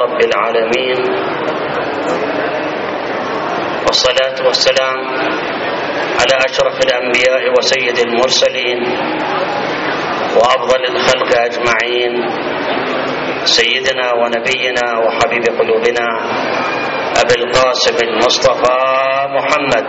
رب العالمين، والصلاة والسلام على أشرف الأنبياء وسيد المرسلين وأفضل الخلق أجمعين، سيدنا ونبينا وحبيب قلوبنا أبي القاسم المصطفى محمد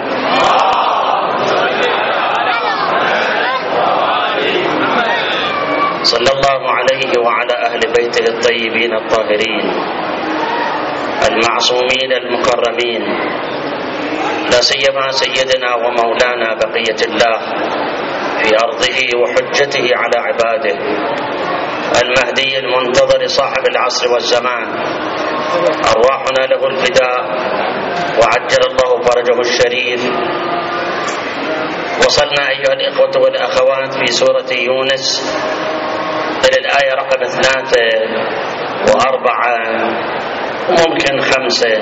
صلى الله عليه وعلى أهل بيته الطيبين الطاهرين المعصومين المكرمين، لا سيما سيدنا ومولانا بقية الله في أرضه وحجته على عباده، المهدي المنتظر صاحب العصر والزمان، أرواحنا له الفداء وعجل الله فرجه الشريف. وصلنا أيها الإخوة والأخوات في سورة يونس إلى الآية رقم 3 و4 وممكن 5.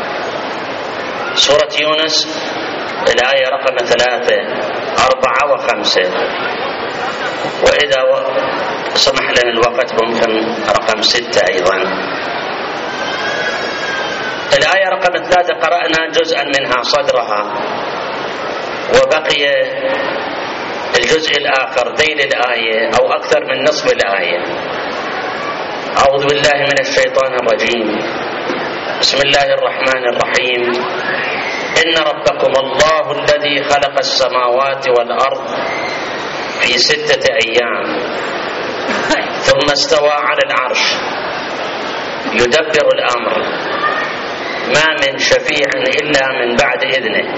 سورة يونس الآية رقم 3 4 و5، وإذا سمح لنا الوقت ممكن رقم 6 أيضا. الآية رقم 3 قرأنا جزءا منها صدرها، وبقي الجزء الآخر ذيل الآية أو أكثر من نصف الآية. أعوذ بالله من الشيطان الرجيم، بسم الله الرحمن الرحيم. إن ربكم الله الذي خلق السماوات والأرض في 6 أيام ثم استوى على العرش يدبر الأمر ما من شفيع إلا من بعد إذنه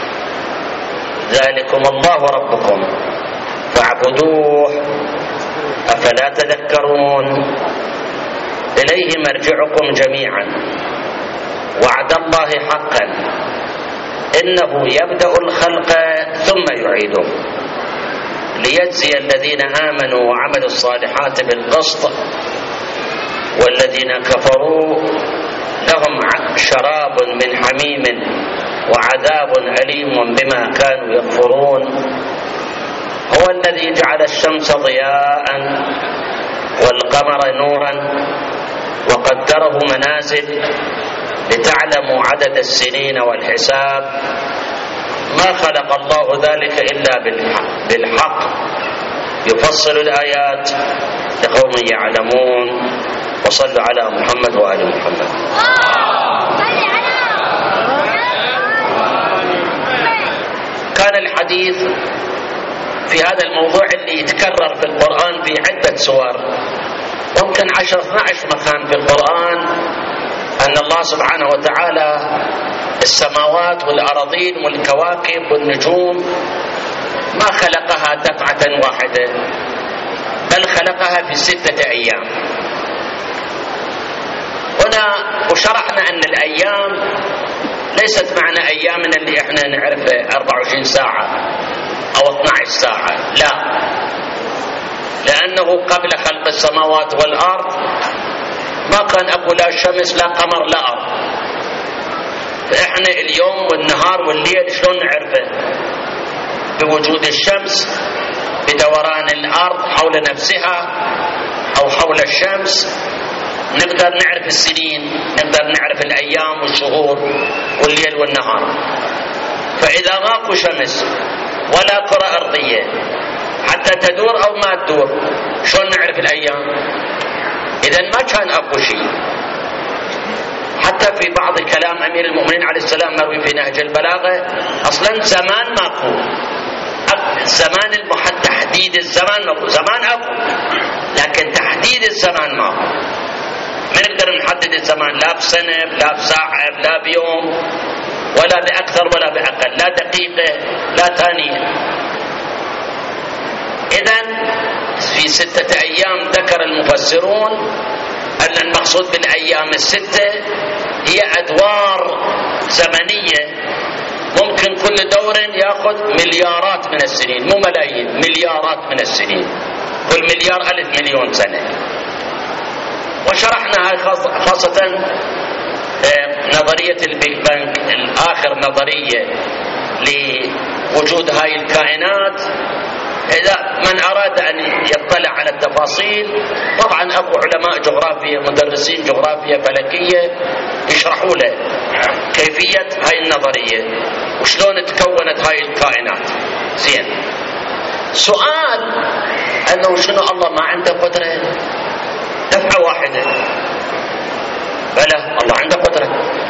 ذلكم الله ربكم فاعبدوه أفلا تذكرون. إليه مرجعكم جميعا وعد الله حقا إنه يبدأ الخلق ثم يعيده ليجزي الذين آمنوا وعملوا الصالحات بالقسط والذين كفروا لهم شراب من حميم وعذاب أليم بما كانوا يكفرون. هو الذي جعل الشمس ضياء والقمر نورا وقدره منازل لتعلموا عدد السنين والحساب ما خلق الله ذلك إلا بالحق يفصل الآيات لقوم يعلمون. وصلوا على محمد وآل محمد. كان الحديث في هذا الموضوع اللي يتكرر في القرآن في عدة سور، ممكن 10-12 مكان في القرآن، أن الله سبحانه وتعالى السماوات والأراضين والكواكب والنجوم ما خلقها دفعة واحدة، بل خلقها في 6 أيام. هنا وشرحنا أن الأيام ليست معنى أيامنا اللي احنا نعرفه 24 ساعة أو 12 ساعة، لا، لأنه قبل خلق السماوات والأرض ما كان أكو لا شمس لا قمر لا أرض، فإحنا اليوم والنهار والليل شلون نعرفه؟ بوجود الشمس، بدوران الأرض حول نفسها أو حول الشمس، نقدر نعرف السنين، نقدر نعرف الأيام والشهور والليل والنهار. فإذا ماكو شمس ولا كرة أرضية حتى تدور أو ما تدور، شلون نعرف الأيام؟ إذن ما كان أكو شيء. حتى في بعض كلام أمير المؤمنين عليه السلام مروي في نهج البلاغة، أصلا زمان ماكو، زمان تحديد الزمان ماكو، زمان أكو لكن تحديد الزمان ماكو. ما نقدر نحدد الزمان لا بسنة لا بساعة لا بيوم ولا بأكثر ولا بأقل، لا دقيقة لا ثانية. إذن في 6 أيام ذكر المفسرون أن المقصود بالأيام 6 هي أدوار زمنية، ممكن كل دور يأخذ مليارات من السنين، مو ملايين، مليارات من السنين، كل مليار 1000 مليون سنة. وشرحنا هاي خاصة نظرية البيج بانج، الآخر نظرية لوجود هاي الكائنات، إذا من أراد أن يطلع على التفاصيل، طبعا أكو علماء جغرافيا، مدرسين جغرافيا فلكية يشرحوا له كيفية هاي النظرية وشلون تكونت هاي الكائنات. زين، سؤال أنه شنو الله ما عنده قدرة دفعة واحدة؟ بلى، الله عنده قدرة،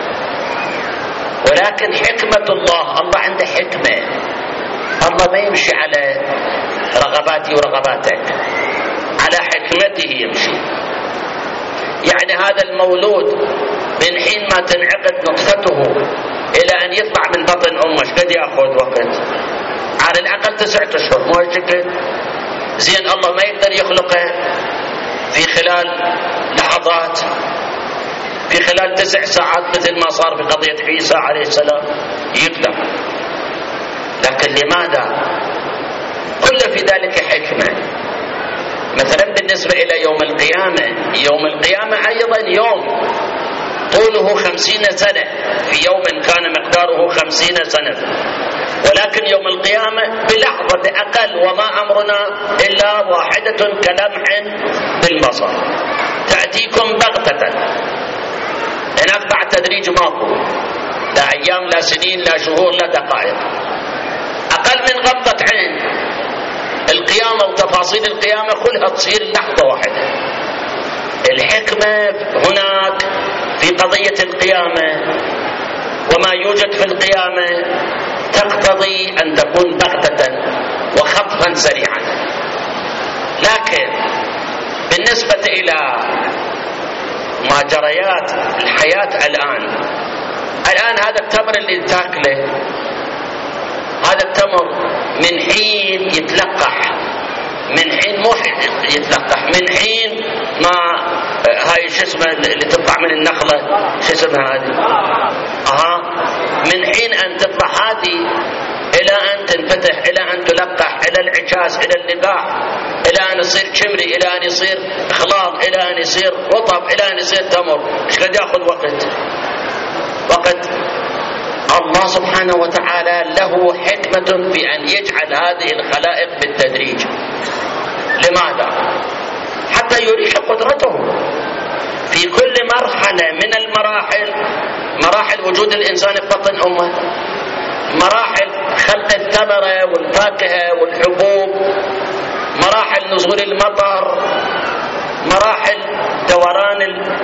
ولكن حكمة الله عنده حكمة. الله ما يمشي على رغباتي ورغباتك، على حكمته يمشي. يعني هذا المولود من حين ما تنعقد نطفته إلى أن يطلع من بطن أمه ايش قد يأخذ وقت؟ على الأقل 9 أشهر، مو هالشكل؟ زين، الله ما يقدر يخلقه في خلال لحظات، في خلال 9 ساعات مثل ما صار في قضية عيسى عليه السلام؟ يقدر. لكن لماذا؟ كل في ذلك حكمة. مثلا بالنسبة إلى يوم القيامة، يوم القيامة أيضا يوم طوله 50 سنة، في يوم كان مقداره 50 سنة، ولكن يوم القيامة بلحظة أقل، وما أمرنا إلا واحدة كلمح بالبصر، تأتيكم بغتة. هناك بعد تدريج ماكو، لا أيام لا سنين لا شهور لا دقائق، أقل من غمضة عين. القيامة وتفاصيل القيامة كلها تصير لحظة واحدة. الحكمة هناك في قضية القيامة وما يوجد في القيامة تقتضي أن تكون بغتة وخطفا سريعا. لكن بالنسبة إلى ما جريات الحياة الآن هذا التمر اللي تاكله، هذا التمر من حين يتلقح، من حين مو يتلقح، من حين ما هاي شو اسمه اللي تطلع من النخلة، شو اسمها هذه؟ من حين أن تطلع هذه إلى أن تنفتح، إلى أن تلقح، إلى العكاز، إلى اللقاح، إلى أن يصير شمري، إلى أن يصير خلاط، إلى أن يصير رطب، إلى أن يصير تمر. إيش قد يأخذ وقت؟ الله سبحانه وتعالى له حكمة في أن يجعل هذه الخلائق بالتدريج. لماذا؟ حتى يريك قدرته في كل مرحلة من المراحل، مراحل وجود الإنسان في بطن أمه، مراحل خلق الثمرة والفاكهة والحبوب، مراحل نزول المطر، مراحل دوران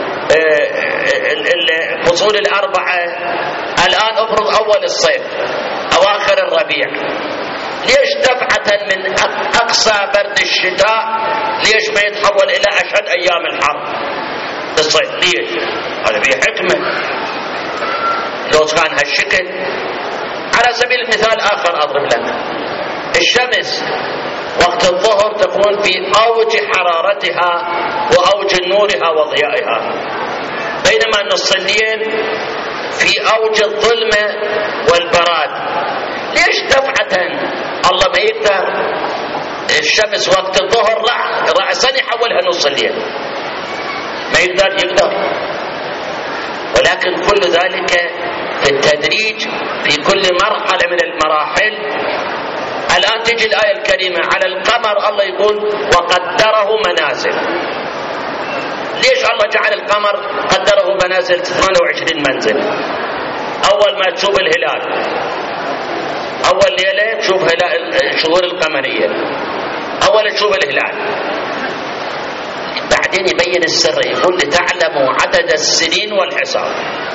الفصول الأربعة. الآن افرض أول الصيف، أواخر الربيع، ليش دفعة من أقصى برد الشتاء ليش ما يتحول إلى أشد أيام الحر الصيف؟ ليش؟ هذا فيه حكمة. لو كان هالشكل، على سبيل المثال آخر أضرب لك، الشمس وقت الظهر تكون في أوج حرارتها وأوج نورها وضيائها، بينما نص الليل في أوج الظلمة والبراد. ليش دفعة الله ما يقدر الشمس وقت الظهر رأسا يحولها نص الليل؟ ما يقدر. ولكن كل ذلك في التدريج في كل مرحلة من المراحل. الآن تجي الآية الكريمة على القمر، الله يقول وقدره منازل. ليش الله جعل القمر قدره منازل 28 منزل؟ أول ما تشوف الهلال، أول ليلة تشوف الشهور القمرية، أول تشوف الهلال، بعدين يبين السر، يقول لتعلموا عدد السنين والحساب.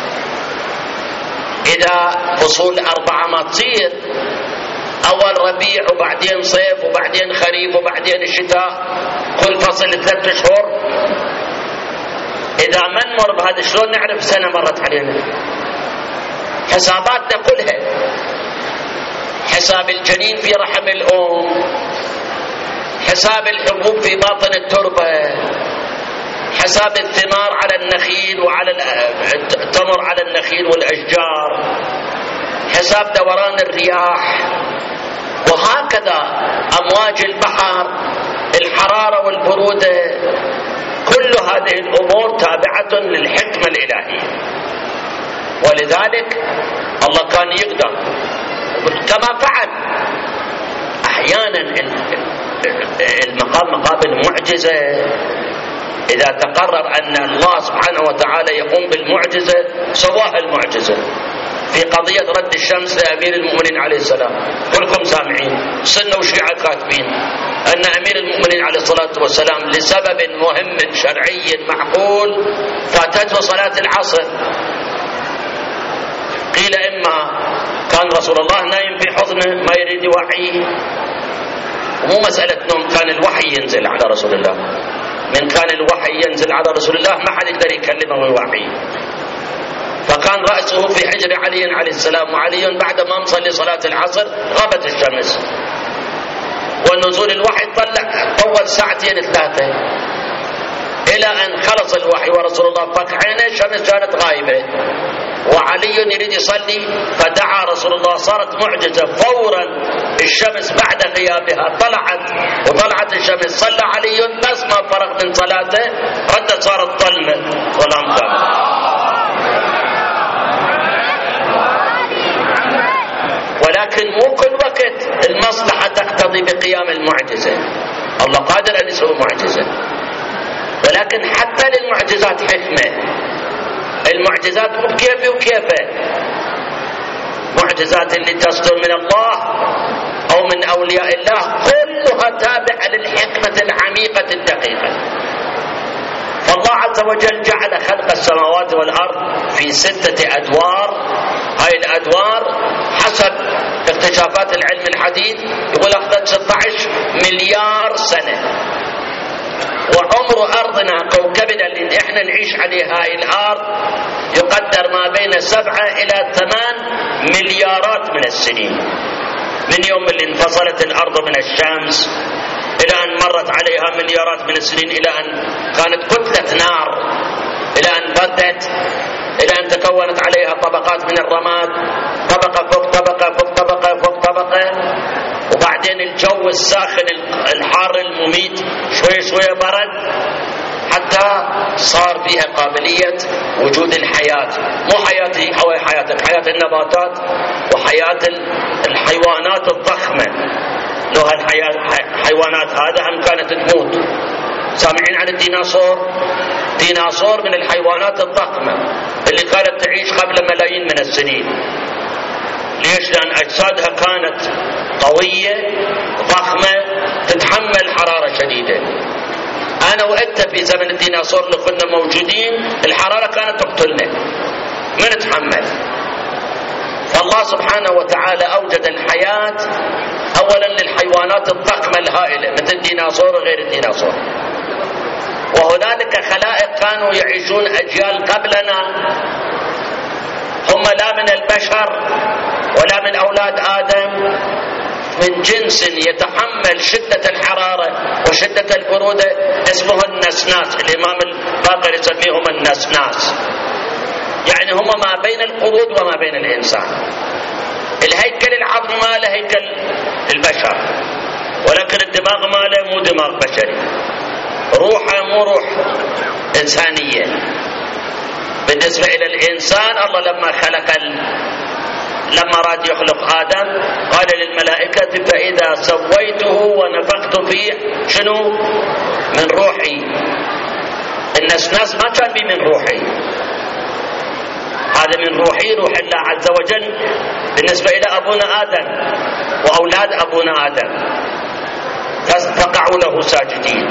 إذا فصول 4 ما تصير، أول ربيع وبعدين صيف وبعدين خريف وبعدين شتاء، كل فصل 3 أشهر. إذا ما نمر بهذا شلون نعرف سنة مرت علينا؟ حساباتنا كلها، حساب الجنين في رحم الأم، حساب الحبوب في باطن التربة، حساب الثمار على النخيل وعلى التمر على النخيل والأشجار، حساب دوران الرياح، وهكذا أمواج البحر، الحرارة والبرودة. كل هذه الأمور تابعة للحكمة الإلهية. ولذلك الله كان يقدر كما فعل أحيانا المقام مقابل معجزة. إذا تقرر أن الله سبحانه وتعالى يقوم بالمعجزة سواها المعجزة. في قضية رد الشمس لأمير المؤمنين عليه السلام كلكم سامعين، سنة وشيعة كاتبين أن أمير المؤمنين عليه الصلاة والسلام لسبب مهم شرعي معقول فاتته صلاة العصر. قيل إما كان رسول الله نايم في حضنه ما يريد يوحيه، ومو مسألة نوم، كان الوحي ينزل على رسول الله. من كان الوحي ينزل على رسول الله ما حد يقدر يكلمه ويوحيه، فكان رأسه في حجر علي عليه السلام، وعلي بعد ما مصلي صلاة العصر غابت الشمس، ونزول الوحي طول ساعتين ثلاثة إلى أن خلص الوحي ورسول الله فك عينه الشمس كانت غايبة، وعلي يريد يصلي فدعا رسول الله. صارت معجزة، فورا الشمس بعد غيابها طلعت الشمس، صلى علي بس ما فرغ من صلاته ردت صارت ظلمة ظلام كامل. ولكن مو كل وقت المصلحة تقتضي بقيام المعجزة. الله قادر أن يسوي معجزة، ولكن حتى للمعجزات حكمة. المعجزات مو بكيفي وكيفه. معجزات اللي تصدر من الله أو من أولياء الله كلها تابعة للحكمة العميقة الدقيقة. فالله عز وجل جعل خلق السماوات والأرض في 6 أدوار. هاي الأدوار حسب اكتشافات العلم الحديث يقول أخذت 16 مليار سنة. وعمر أرضنا كوكبنا اللي احنا نعيش عليه هاي الأرض يقدر ما بين 7 إلى 8 مليارات من السنين، من يوم اللي انفصلت الأرض من الشمس إلى أن مرت عليها مليارات من السنين، إلى أن كانت كتلة نار، إلى أن بدت، إلى أن تكونت عليها طبقات من الرماد، طبقة فوق طبقة فوق طبقة فوق طبقة، وبعدين الجو الساخن الحار المميت شوية برد، حتى صار فيها قابلية وجود الحياة. مو حياتي أو حياتك، حياة النباتات وحياة الحيوانات الضخمة. لو هالحيوانات هذا هم كانت تموت. سامعين عن الديناصور؟ ديناصور من الحيوانات الضخمة اللي كانت تعيش قبل ملايين من السنين. ليش؟ لأن أجسادها كانت قوية ضخمة تتحمل حرارة شديدة. أنا وأنت في زمن الديناصور اللي كنا موجودين الحرارة كانت تقتلنا، ما نتحمل. فالله سبحانه وتعالى أوجد الحياة أولا للحيوانات الضخمة الهائلة مثل الديناصور وغير الديناصور. وهنالك خلائق كانوا يعيشون أجيال قبلنا، هم لا من البشر ولا من أولاد آدم، من جنس يتحمل شدة الحرارة وشدة البرودة، اسمه النسناس. الإمام الباقر يسميهم النسناس، يعني هم ما بين القرود وما بين الإنسان. الهيكل العظم ماله هيكل البشر، ولكن الدماغ ماله مو دماغ بشري، روحه مو روح إنسانية. بالنسبة إلى الإنسان الله لما راد يخلق آدم قال للملائكة فإذا سويته ونفخت فيه شنو؟ من روحي. الناس ما كان بي من روحي، هذا من روحي، روح الله عز وجل. بالنسبة إلى أبونا آدم وأولاد أبونا آدم فقعوا له ساجدين.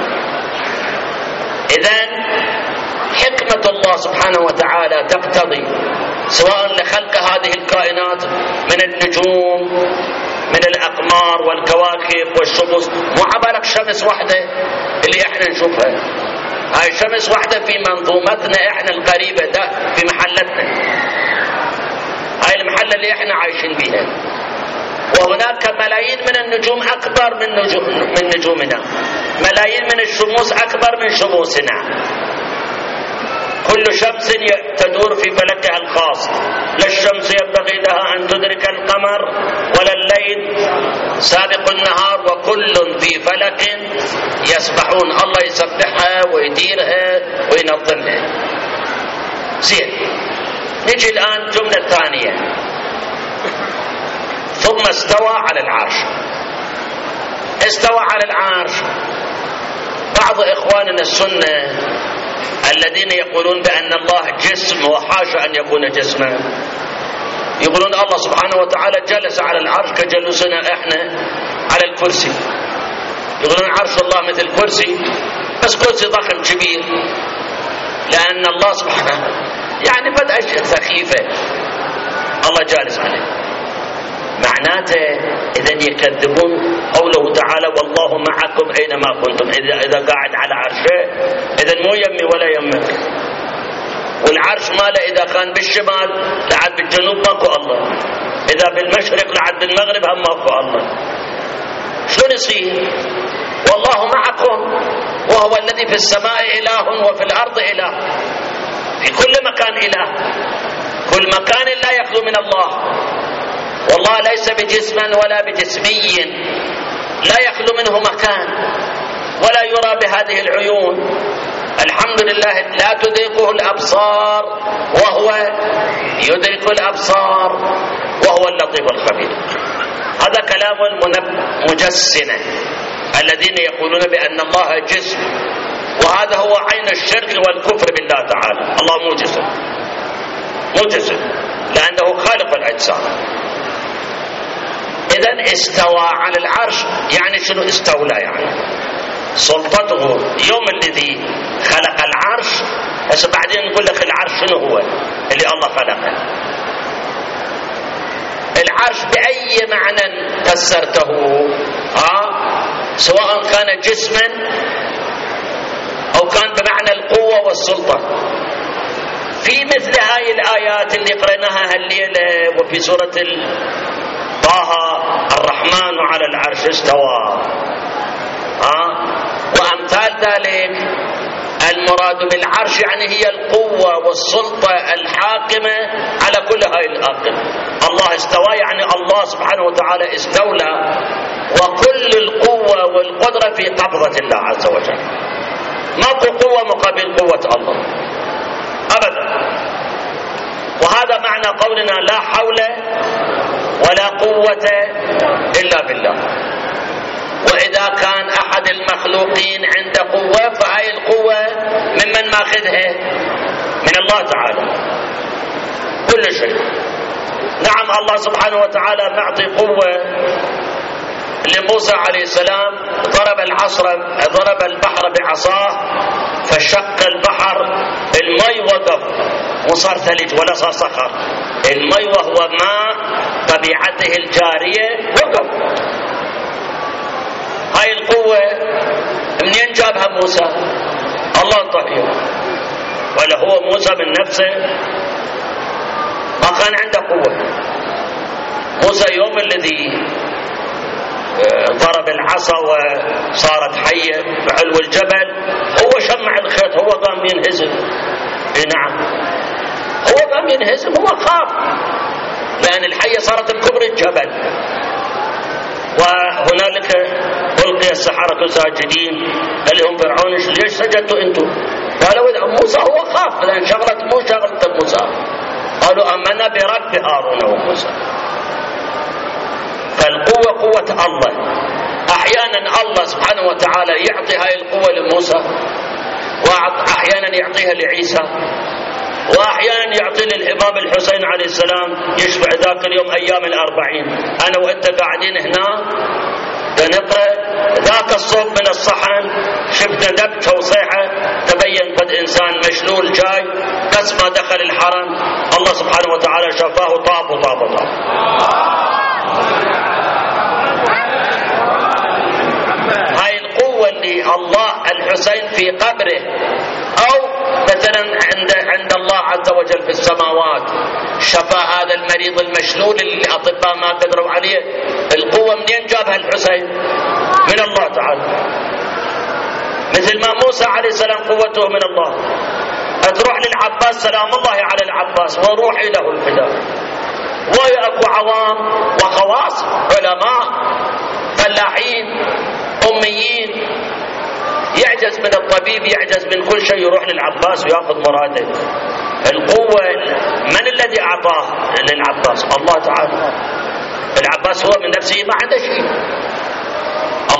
إذن حكمة الله سبحانه وتعالى تقتضي سواء لخلق هذه الكائنات من النجوم من الأقمار والكواكب والشمس. مو عبالك شمس واحدة اللي احنا نشوفها، هاي شمس واحدة في منظومتنا احنا القريبة ده في محلتنا، هاي المحلة اللي احنا عايشين بيها. وهناك ملايين من النجوم أكبر من نجومنا، ملايين من الشموس أكبر من شموسنا. كل شمس تدور في فلكها الخاص، لا الشمس ينبغي لها أن تدرك القمر ولا الليل سابق النهار، وكل في فلك يسبحون. الله يسبحها ويديرها وينظمها. زين، نجي الآن جملة ثانية، ثم استوى على العرش. استوى على العرش. بعض إخواننا السنة الذين يقولون بأن الله جسم وحاشا أن يكون جسما، يقولون الله سبحانه وتعالى جلس على العرش كجلوسنا احنا على الكرسي. يقولون عرش الله مثل كرسي، بس كرسي ضخم كبير، لأن الله سبحانه يعني بدأ أشياء سخيفة الله جالس عليه. معناته إذن يكذبون قوله تعالى والله معكم أينما كنتم. إذا قاعد على عرشه إذن مو يمي ولا يمك، والعرش ماله إذا كان بالشمال لعد بالجنوب ماكو الله، إذا بالمشرق لعد بالمغرب هم ماكو الله. شلون يصير؟ والله معكم وهو الذي في السماء إله وفي الأرض إله، في كل مكان إله، كل مكان لا يخلو من الله. والله ليس بجسما ولا بجسمي، لا يخلو منه مكان ولا يرى بهذه العيون. الحمد لله لا تدركه الأبصار وهو يدرك الأبصار وهو اللطيف الخبير. هذا كلام المجسمة الذين يقولون بأن الله جسم، وهذا هو عين الشرك والكفر بالله تعالى. الله مو جسم، مو جسم، لأنه خالق الأجسام. إذن استوى على العرش يعني شنو استولى؟ يعني سلطته يوم الذي خلق العرش. بس بعدين نقول لك العرش شنو هو اللي الله خلقه. العرش بأي معنى فسرته، سواء كان جسما أو كان بمعنى القوة والسلطة. في مثل هاي الآيات اللي قرأناها الليلة وفي سورة طه الرحمن على العرش استوى، وأمثال ذلك، المراد بالعرش يعني هي القوة والسلطة الحاكمة على كل هاي الأرض. الله استوى يعني الله سبحانه وتعالى استولى، وكل القوة والقدرة في قبضة الله عز وجل. ماكو قوة مقابل قوة الله أبدا. وهذا معنى قولنا لا حول ولا قوة إلا بالله. وإذا كان أحد المخلوقين عنده قوة فهاي القوة ممن ماخذها؟ من الله تعالى كل شيء. نعم الله سبحانه وتعالى معطي قوة لموسى عليه السلام، ضرب البحر بعصاه فشق البحر، المي وقف وصار ثلج ولا صار صخر. المي وهو ماء طبيعته الجارية وقف. هاي القوة منين جابها موسى؟ الله انطيه، ولا هو موسى من نفسه ما كان عنده قوة. موسى يوم الذي ضرب العصا وصارت حية بعلو الجبل، هو شمع الخيط، هو قام ينهزم. نعم هو قام ينهزم، هو خاف لأن الحية صارت بكبر الجبل. وهنالك ألقي السحرة ساجدين، قال لهم فرعون ليش سجدتوا انتم؟ قالوا موسى هو خاف لأن شغلت مو شغلة موسى. قالوا آمنا برب هارون وموسى. فالقوة قوة الله. أحيانا الله سبحانه وتعالى يعطي هاي القوة لموسى، وأحيانا يعطيها لعيسى، وأحيانا يعطي للإمام الحسين عليه السلام يشفع ذاك اليوم أيام 40. أنا وأنت قاعدين هنا نقرأ ذاك الصوت من الصحن، شفنا دبكة وصيحة، تبين قد إنسان مشلول جاي، بس ما دخل الحرم الله سبحانه وتعالى شفاه طاب وطاب وطاب. هاي القوة اللي الله الحسين في قبره، أو مثلا عند الله عز وجل في السماوات شفى هذا المريض المشلول اللي الأطباء ما قدروا عليه. القوة منين جابها الحسين؟ من الله تعالى. مثل ما موسى عليه السلام قوته من الله. تروح للعباس سلام الله على العباس وروحي له الفداء. ويأكو عوام وخواص، علماء فلاحين أميين، يعجز من الطبيب، يعجز من كل شيء، يروح للعباس ويأخذ مراده. القوة من الذي أعطاه للعباس؟ الله تعالى. العباس هو من نفسه ما عنده شيء، الله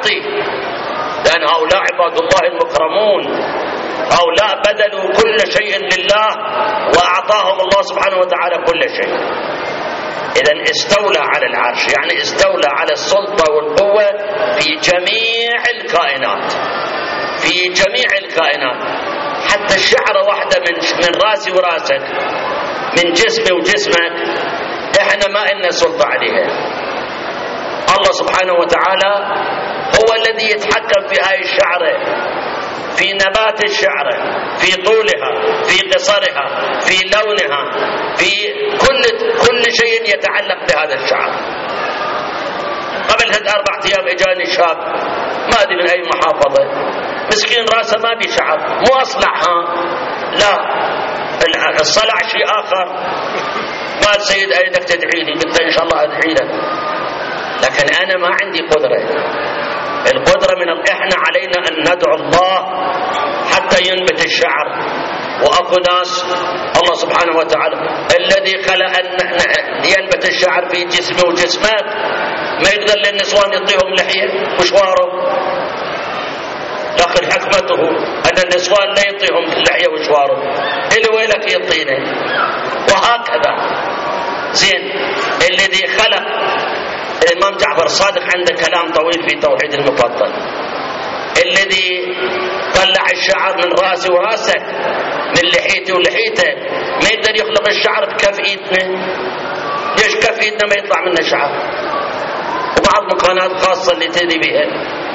يعطي، لأن هؤلاء عباد الله المكرمون، هؤلاء بذلوا كل شيء لله وأعطاهم الله سبحانه وتعالى كل شيء. إذن استولى على العرش، يعني استولى على السلطة والقوة في جميع الكائنات، في جميع الكائنات. حتى الشعرة واحدة من راسي وراسك، من جسمي وجسمك، احنا ما لنا سلطة عليها. الله سبحانه وتعالى هو الذي يتحكم في هاي الشعرة، في نبات الشعرة، في طولها، في قصرها، في لونها، في كل شيء يتعلق بهذا الشعر. قبل 4 أيام اجاني شاب ما ادري من اي محافظة، مسكين راسه ما بي شعر، مو اصلع، لا الصلع شيء اخر. قال سيد اريدك تدعي لي، قلت ان شاء الله ادعي لك، لكن انا ما عندي قدرة. القدرة من احنا علينا ان ندعو الله حتى ينبت الشعر. واكو ناس الله سبحانه وتعالى الذي خلق ان ينبت الشعر في جسمه وجسمك، ما يقدر للنسوان يعطيهم لحية وشوارهم، لكن حكمته ان النسوان لا يعطيهم لحية وشوارهم، اللي ويلك يعطينا. وهكذا زين الذي خلق. الإمام جعفر الصادق عنده كلام طويل في توحيد المفضل. الذي طلع الشعر من راسي وراسك، من لحيتي ولحيته، ما يقدر يخلق الشعر بكف ايدنا. ليش كف ايدنا ما يطلع منه شعر؟ وبعض مكانات خاصة اللي تدري بها.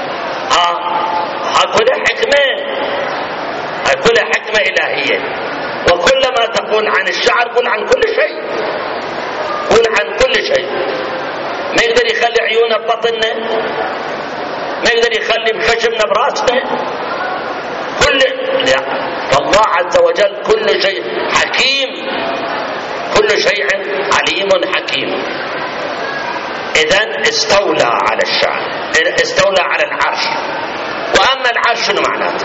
كلها حكمة، كلها حكمة إلهية. وكلما تقول عن الشعر قل عن كل شيء، قل عن كل شيء. ما يقدر يخلي عيونه ببطننا، ما يقدر يخلي بخشمنا براسنا، لا. فالله عز وجل كل شيء حكيم، كل شيء عليم حكيم. إذن استولى على الشعر، استولى على العرش. وأما العرش شنو معناته؟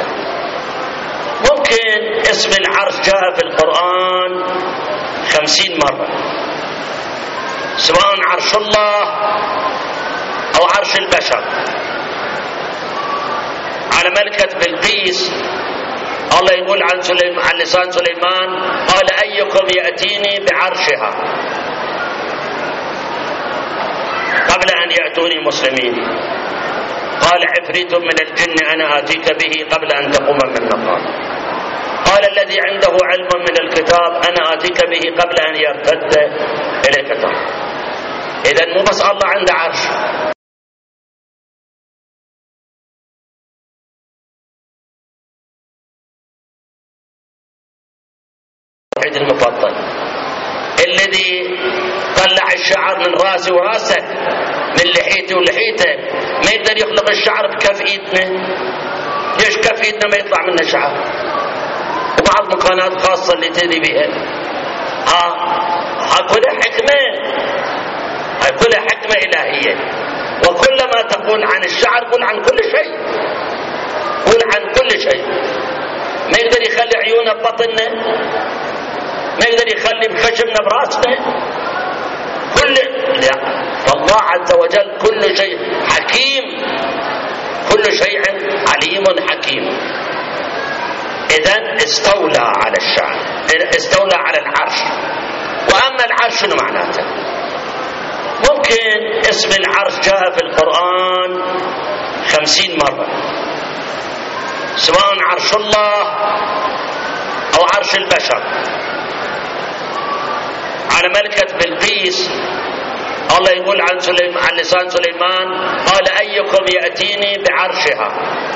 ممكن اسم العرش جاء في القرآن 50 مرة، سواء عرش الله أو عرش البشر. على ملكة بلقيس الله يقول عن لسان سليمان: قال أيكم يأتيني بعرشها قبل أن يأتوني مسلمين. قال عفريت من الجن أنا آتيك به قبل أن تقوم من مقام. قال الذي عنده علم من الكتاب أنا آتيك به قبل أن يرتد إليك طرفك. إذن مو بس الله عنده عرش، توحيد المفضل. الذي طلع الشعر من راسي وراسك، من لحيتي ولحيته، ما يقدر يخلق الشعر بكف ايدنا. ليش كف ايدنا ما يطلع منه شعر؟ وبعض مكانات خاصة اللي تدري بها. كلها حكمة، كلها حكمة إلهية. وكلما تقول عن الشعر قل عن كل شيء، قل عن كل شيء. ما يقدر يخلي عيونه ببطننا، ما يقدر يخلي بخشمنا براسنا، لا. فالله عز وجل كل شيء حكيم، كل شيء عليم حكيم. إذن استولى على الشعر، استولى على العرش. وأما العرش شنو معناته؟ ممكن اسم العرش جاء في القرآن 50 مرة، سواء عرش الله أو عرش البشر. على ملكة بلقيس الله يقول عن لسان سليمان: قال أيكم يأتيني بعرشها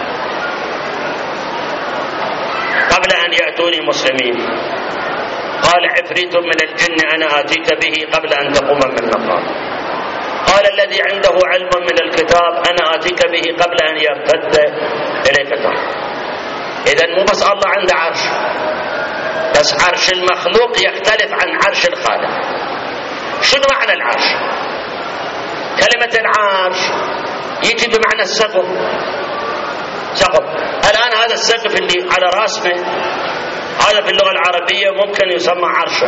قبل أن يأتوني مسلمين. قال عفريت من الجن أنا آتيك به قبل أن تقوم من مقام. قال الذي عنده علم من الكتاب أنا آتيك به قبل أن يرتد إليك طرفك. إذن مو بس الله عنده عرش، بس عرش المخلوق يختلف عن عرش الخالق. شنو معنى العرش؟ كلمة العرش يجي بمعنى السقف. سقف. الآن هذا السقف اللي على راسنا هذا في اللغة العربية ممكن يسمى عرشا.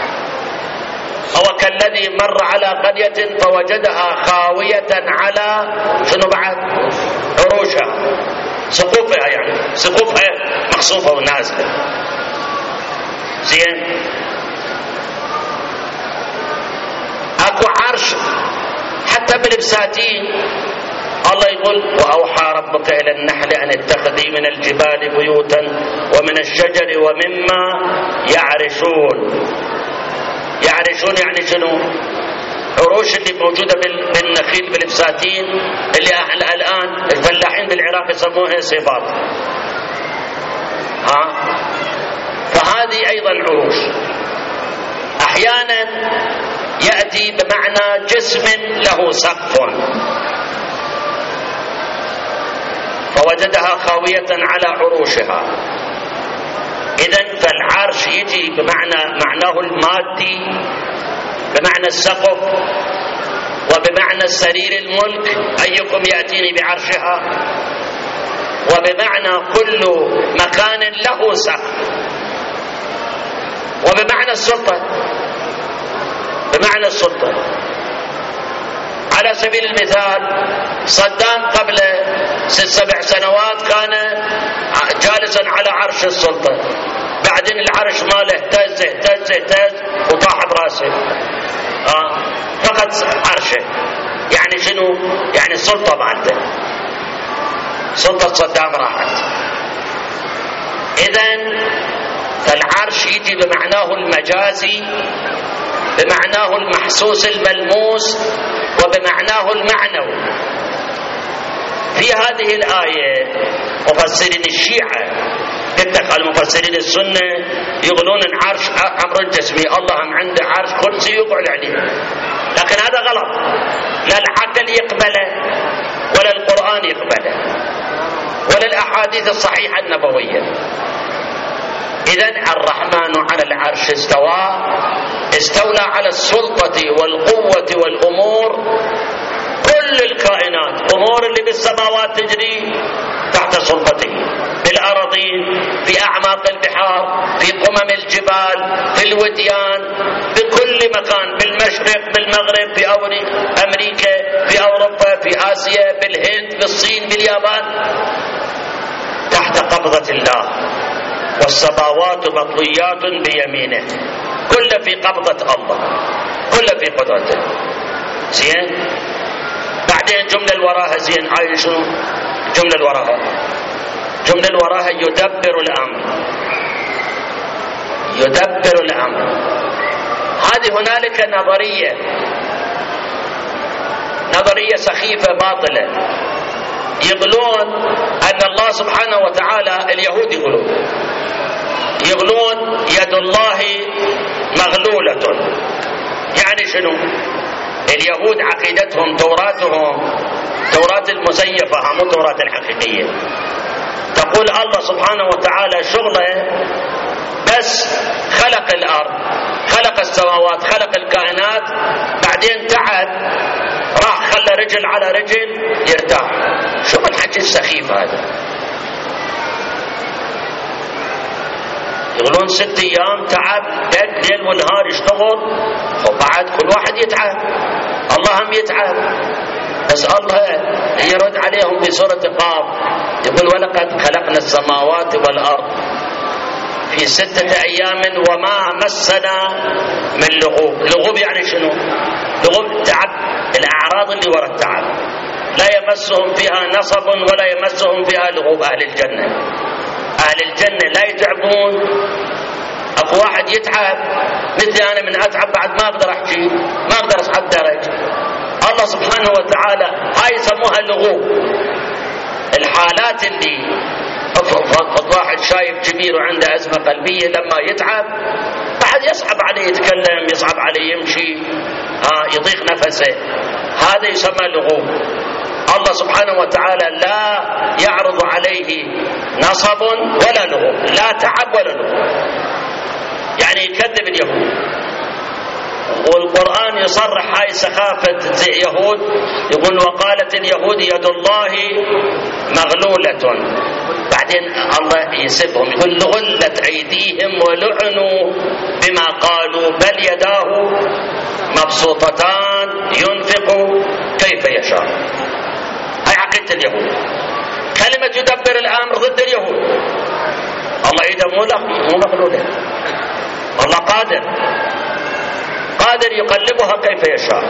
هو كالذي مر على قرية فوجدها خاوية على شنو بعد؟ عروشها، سقوفها، يعني سقوفها مخصوفة ونازلة. زين، اكو عرش حتى بالبساتين. الله يقول وأوحى ربك إلى النحل أن اتخذي من الجبال بيوتا ومن الشجر ومما يعرشون. يعرشون يعني شنو؟ عروش اللي موجودة بالنخيل بالبساتين اللي الآن الفلاحين بالعراق يسموها سيباط. فهذه أيضا عروش. أحيانا يأتي بمعنى جسم له سقف فوجدها خاوية على عروشها. إذن فالعرش يجي معناه المادي بمعنى السقف، وبمعنى السرير الملك أيكم يأتيني بعرشها، وبمعنى كل مكان له سقف، وبمعنى السلطة. بمعنى السلطة على سبيل المثال صدام قبل 6-7 سنوات كان جالسا على عرش السلطة، بعدين العرش ماله اهتز اهتز اهتز وطاح براسه. فقط عرشه. يعني شنو؟ يعني السلطة مالته، سلطة صدام راحت. إذن فالعرش يجي بمعناه المجازي، بمعناه المحسوس الملموس، وبمعناه المعنوي. في هذه الآية مفسرين الشيعة اتفق المفسرين السنة يقولون العرش أمر جسمي، الله هم عنده عرش كرسي يقعد عليه، لكن هذا غلط. لا العقل يقبله ولا القرآن يقبله ولا الأحاديث الصحيحة النبوية. إذن الرحمن على العرش استولى على السلطة والقوة والأمور. كل الكائنات، أمور اللي بالسماوات تجري تحت سلطته، بالأراضين، في أعماق البحار، في قمم الجبال، في الوديان، بكل مكان، بالمشرق، بالمغرب، في أمريكا، في أوروبا، في آسيا، بالهند، بالصين، باليابان، تحت قبضة الله. والسماوات مطويات بيمينه، كل في قبضة الله، كل في قدرته. زين، بعدين جملة الوراها. زين، هاي شنو جملة الوراها؟ جملة الوراها يدبر الأمر. يدبر الأمر. هذه هنالك نظرية سخيفة باطلة، يقولون أن الله سبحانه وتعالى، اليهود يقولون يد الله مغلولة. يعني شنو؟ اليهود عقيدتهم توراتهم توراة المزيفة، مو توراة الحقيقية. تقول الله سبحانه وتعالى شغله بس خلق الأرض، خلق السماوات، خلق الكائنات، بعدين تعب راح خلى رجل على رجل يرتاح. شوف الحكي السخيف هذا. يقولون 6 أيام تعب، دق ليل ونهار يشتغل، وبعد كل واحد يتعب، الله هم يتعب. بس الله يرد عليهم بسورة قاف يقول ولقد خلقنا السماوات والأرض في 6 أيام وما مسنا من لغوب. لغوب يعني شنو؟ لغوب تعب، الأعراض اللي وراء التعب. لا يمسهم فيها نصب ولا يمسهم فيها لغوب. أهل الجنة، أهل الجنة لا يتعبون. أكو واحد يتعب مثلي أنا، من أتعب بعد ما أقدر أحكي، ما أقدر أصعد درج. الله سبحانه وتعالى هاي يسموها لغوب. الحالات اللي واحد شايب كبير وعنده أزمة قلبية لما يتعب بعد يصعب عليه يتكلم، يصعب عليه يمشي، يضيق نفسه، هذا يسمى لغوب. الله سبحانه وتعالى لا يعرض عليه نصب ولا لغوب، لا تعب ولا لغوب، يعني يكذب اليهود. والقرآن يصرح هاي سخافة يهود، يقول وقالت اليهود يد الله مغلولة. بعدين الله يسبهم يقول غلت أيديهم ولعنوا بما قالوا بل يداه مبسوطتان ينفق كيف يشاء. هاي عقيدة عكس اليهود. كلمة يدبر الأمر ضد اليهود. الله إذا مو مخلوله، الله قادر يقلبها كيف يشاء.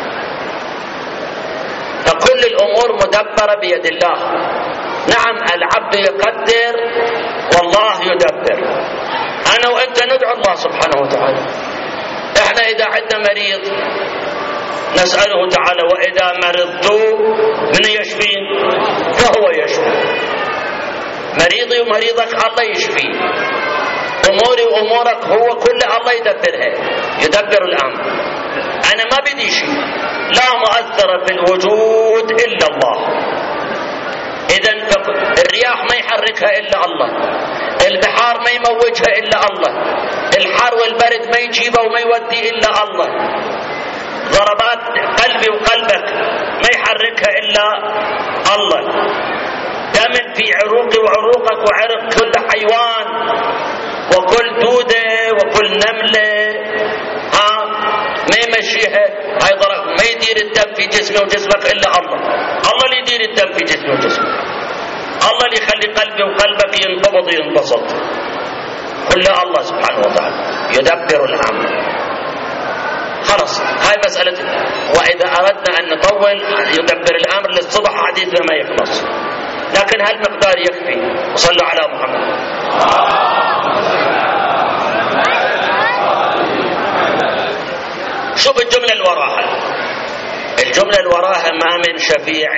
فكل الأمور مدبرة بيد الله. نعم العبد يقدر والله يدبر. أنا وأنت ندعو الله سبحانه وتعالى. إحنا إذا عندنا مريض نسأله تعالى وإذا مرضت من يشفين؟ فهو يشفي. مريضي ومريضك الله يشفي. أموري وأمورك هو كل الله يدبر الأمر. أنا ما بدي شيء، لا مؤثر في الوجود إلا الله. إذن الرياح ما يحركها إلا الله، البحار ما يموجها إلا الله، الحر والبرد ما يجيبه وما يودي إلا الله، ضربات قلبي وقلبك ما يحركها إلا الله، دم في عروقي وعروقك وعرق كل حيوان وكل دودة وكل نملة ما يمشيها، ما يدير الدم في جسمي وجسمك إلا الله. الله اللي يدير الدم في جسمي وجسمك، الله اللي يخلي قلبي وقلبك ينقبض ينبسط، كل الله سبحانه وتعالى يدبر الأمر. خلاص هاي مسألة. وإذا أردنا أن نطول يدبر الأمر للصبح حديثنا ما يخلص، لكن هالمقدار يكفي. وصلوا على محمد. شوف الجملة الوراها، الجملة الوراها ما من شفيع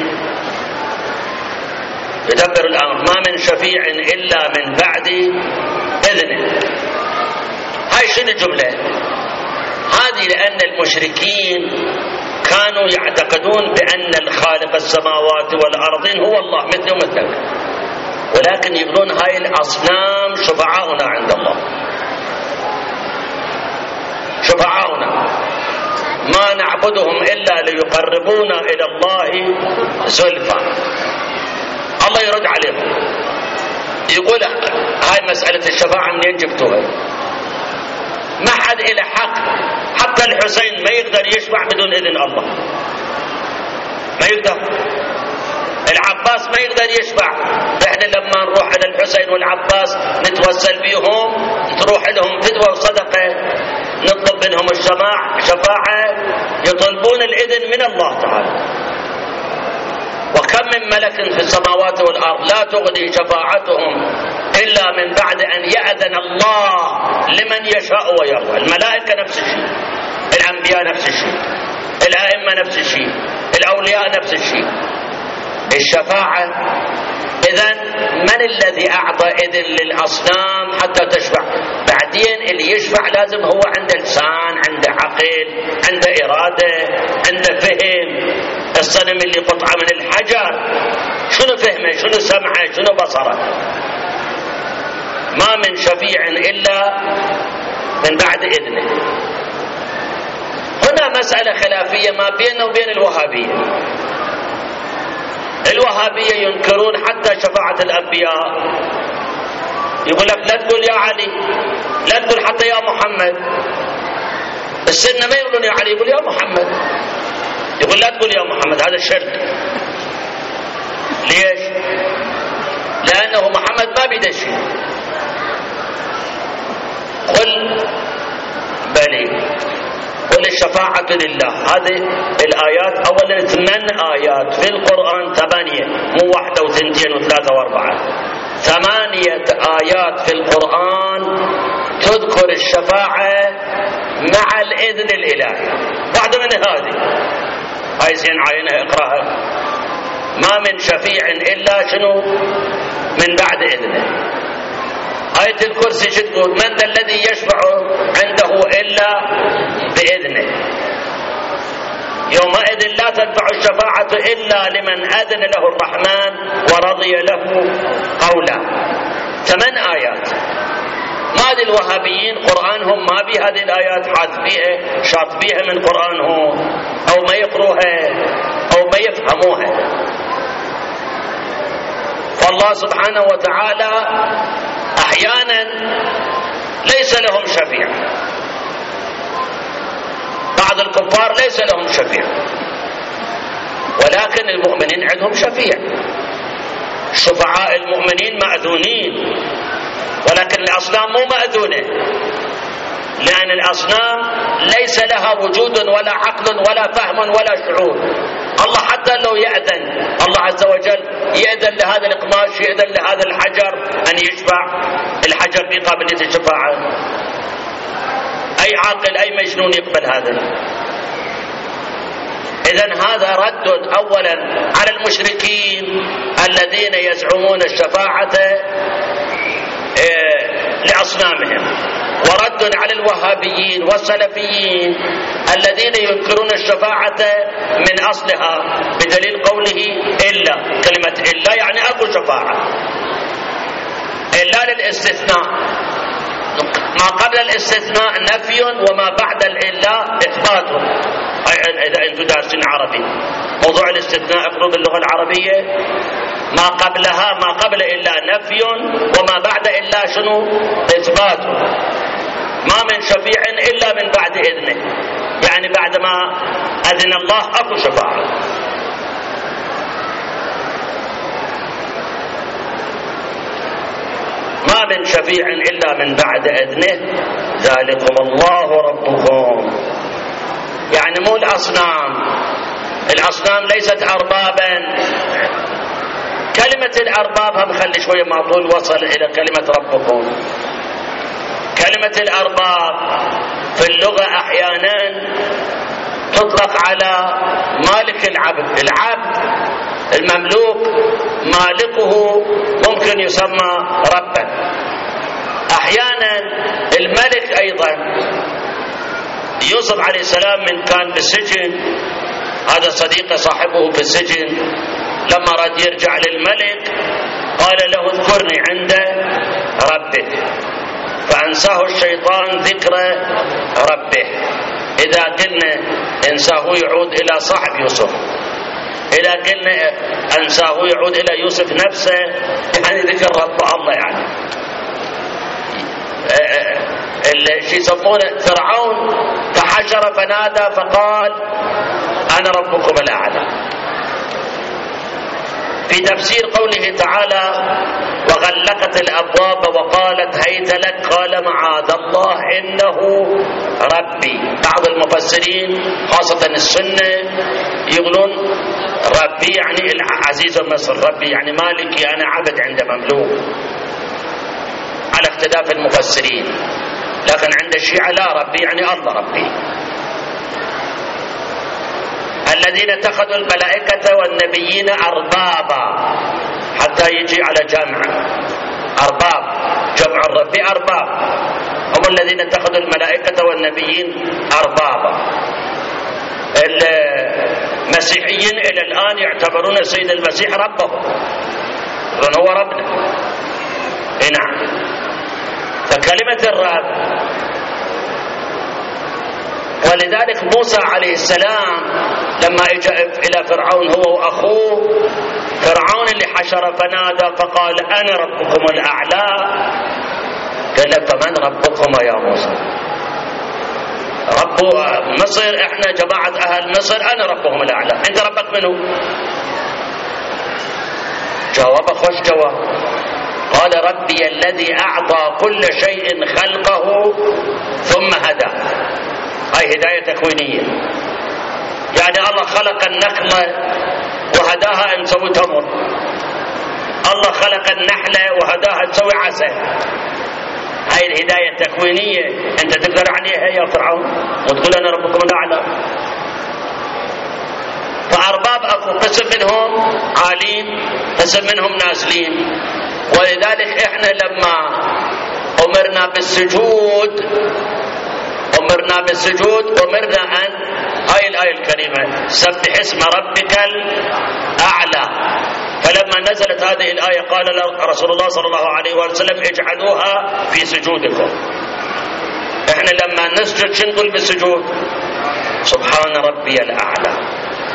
يدبر الأمر، ما من شفيع إلا من بعد إذنه. هاي شنو الجملة هذه؟ لأن المشركين كانوا يعتقدون بأن الخالق السماوات والأرضين هو الله مثل ومثلك، ولكن يقولون هاي الأصنام شفعاؤنا عند الله، شفعاؤنا ما نعبدهم إلا ليقربونا إلى الله زلفى. الله يرد عليهم يقول هاي مسألة الشفاعة منين جبتوها؟ ما حد إلى حق، حتى الحسين ما يقدر يشفع بدون إذن الله، ما يقدر. العباس ما يقدر يشفع. احنا لما نروح إلى الحسين والعباس نتوسل بيهم، تروح لهم فدوة وصدقة، نطلب منهم شفاعة، يطلبون الإذن من الله تعالى. وكم من ملك في السماوات والأرض لا تغني شفاعتهم إلا من بعد أن يأذن الله لمن يشاء ويرضى. الملائكة نفس الشيء، الأنبياء نفس الشيء، الأئمة نفس الشيء، الأولياء نفس الشيء. الشفاعة إذن من الذي أعطى إذن للأصنام حتى تشفع؟ بعدين اللي يشفع لازم هو عنده لسان، عنده عقل، عنده إرادة، عنده فهم. الصنم اللي قطعة من الحجر شنو فهمه، شنو سمعه، شنو بصره؟ ما من شفيع إلا من بعد إذنه. هنا مسألة خلافية ما بيننا وبين الوهابية. الوهابية ينكرون حتى شفاعة الأنبياء، يقول لك لا تقول يا علي، لا تقول حتى يا محمد. السنة ما يقولون يا علي، يقول يا محمد، يقول لا تقول يا محمد، هذا الشرك. ليش؟ لأنه محمد ما بيده شيء. قل بلي، قل الشفاعة لله. هذه الآيات أولا 8 آيات في القرآن، 8 مو 1 و2 و3 و4، 8 آيات في القرآن تذكر الشفاعة مع الإذن الإلهي. واحدة من هاي زين عينها اقرأها. ما من شفيع إلا شنو؟ من بعد إذنه. آية الكرسي شو تقول؟ من ذا الذي يشفع عنده إلا بإذنه. يومئذ لا تنفع الشفاعة إلا لمن أذن له الرحمن ورضي له قولا. 8 آيات. ما الوهابيين قرآنهم ما بهذه الآيات حاذفيها، شاطبيها من قرآنهم، أو ما يقروها أو ما يفهموها. فالله سبحانه وتعالى أحيانا ليس لهم شفيع، بعض الكفار ليس لهم شفيع، ولكن المؤمنين عندهم شفيع، شفعاء المؤمنين مأذونين، ولكن الأصنام مو مأذونة، لأن الأصنام ليس لها وجود ولا عقل ولا فهم ولا شعور. الله حتى لو يأذن، الله عز وجل يأذن لهذا القماش، يأذن لهذا الحجر أن يشفع، الحجر بقابلية الشفاعة. أي عاقل أي مجنون يقبل هذا؟ إذن هذا رد أولا على المشركين الذين يزعمون الشفاعة لأصنامهم، ورد على الوهابيين والسلفيين الذين ينكرون الشفاعة من أصلها بدليل قوله إلا. كلمة إلا يعني أكو شفاعة، إلا للاستثناء، ما قبل الاستثناء نفي وما بعد الإلا إثبات. إذا أنتم دارسين عربي، موضوع الاستثناء اقروا باللغة العربية، ما قبلها ما قبل إلا نفي وما بعد إلا شنو؟ إثبات. ما من شفيع إلا من بعد إذنه، يعني بعد ما أذن الله أكو شفاعة. ما من شفيع إلا من بعد إذنه ذلكم الله ربكم. يعني مو الأصنام ليست أربابا. كلمة الأرباب هم خلي شوية ما طول وصل إلى كلمة ربكم. كلمة الأرباب في اللغة أحيانا تطلق على مالك العبد. العبد المملوك مالكه ممكن يسمى ربا. أحيانا الملك أيضا. يوسف عليه السلام من كان بالسجن، هذا صديقه صاحبه في السجن، لما راد يرجع للملك قال له اذكرني عند ربك، فأنساه الشيطان ذكر ربه. إذا قلنا انساه يعود إلى صاحب يوسف، إذا قلنا انساه يعود إلى يوسف نفسه، يعني ذكر رب الله. يعني الشيء يسمونه فرعون تحشر فنادى فقال أنا ربكم الأعلى. في تفسير قوله تعالى وغلقت الأبواب وقالت هيت لك قال معاذ الله إنه ربي. بعض المفسرين خاصة السنة يقولون ربي يعني العزيز مصر، ربي يعني مالكي أنا عبد عند مملوك، على اختلاف المفسرين. لكن عند الشيعة لا، ربي يعني الله ربي. الذين اتخذوا الملائكة والنبيين أربابا، حتى يجي على جمع أرباب، جمع الرب أرباب، هم الذين اتخذوا الملائكة والنبيين أربابا. المسيحيين إلى الآن يعتبرون السيد المسيح ربهم، لأنه هو ربنا. نعم. فكلمة الرب، ولذلك موسى عليه السلام لما اجى الى فرعون هو واخوه، فرعون اللي حشر فنادى فقال انا ربكم الاعلى، قال له فمن ربكم يا موسى؟ رب مصر، احنا جماعة اهل مصر انا ربهم الاعلى، انت ربك منو؟ جواب خوش جواب، قال ربي الذي اعطى كل شيء خلقه ثم هدى. هاي هداية تكوينية، يعني الله خلق النخلة وهداها ان تسوي تمر، الله خلق النحلة وهداها تسوي عسل. هاي الهداية التكوينية انت تقدر عليها يا فرعون وتقول انا ربكم الاعلى؟ فأرباب اكو قسم منهم عالين، قسم منهم نازلين. ولذلك احنا لما امرنا بالسجود امرنا ان هاي الآية الكريمة سبح اسم ربك الأعلى. فلما نزلت هذه الآية قال رسول الله صلى الله عليه وسلم اجعلوها في سجودكم. احنا لما نسجد شو نقول بالسجود؟ سبحان ربي الأعلى،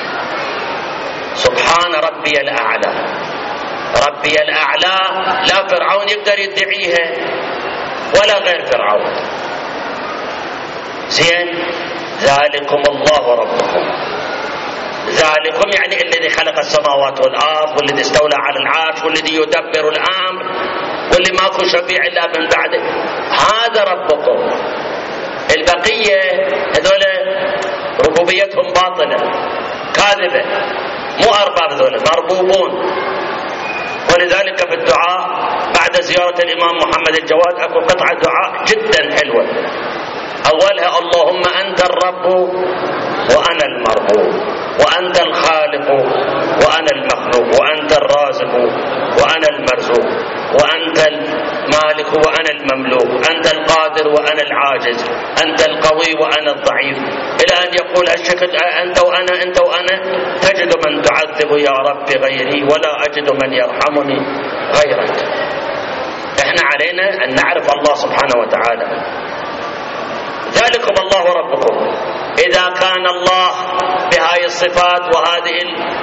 سبحان ربي الأعلى. ربي الأعلى لا فرعون يقدر يدعيها ولا غير فرعون. زين، ذلكم الله ربكم. ذلكم يعني الذي خلق السماوات والأرض، والذي استولى على العرش، والذي يدبر الأمر، واللي ماكو شفيع إلا من بعده، هذا ربكم. البقية هذول ربوبيتهم باطلة كاذبة، مو أرباب، هذول مربوبون. ولذلك في الدعاء بعد زيارة الإمام محمد الجواد أكو قطعة دعاء جدا حلوة، أولها اللهم أنت الرب وأنا المربوب، وأنت الخالق وأنا المخلوق، وأنت الرازق وأنا المرزوق، وأنت المالك وأنا المملوك، أنت القادر وأنا العاجز، أنت القوي وأنا الضعيف، إلى أن يقول الشيخ أنت وأنا أنت وأنا، تجد من تعذب يا رب غيري ولا أجد من يرحمني غيرك. إحنا علينا أن نعرف الله سبحانه وتعالى. ذلكم الله ربكم. إذا كان الله بهذه الصفات وهذه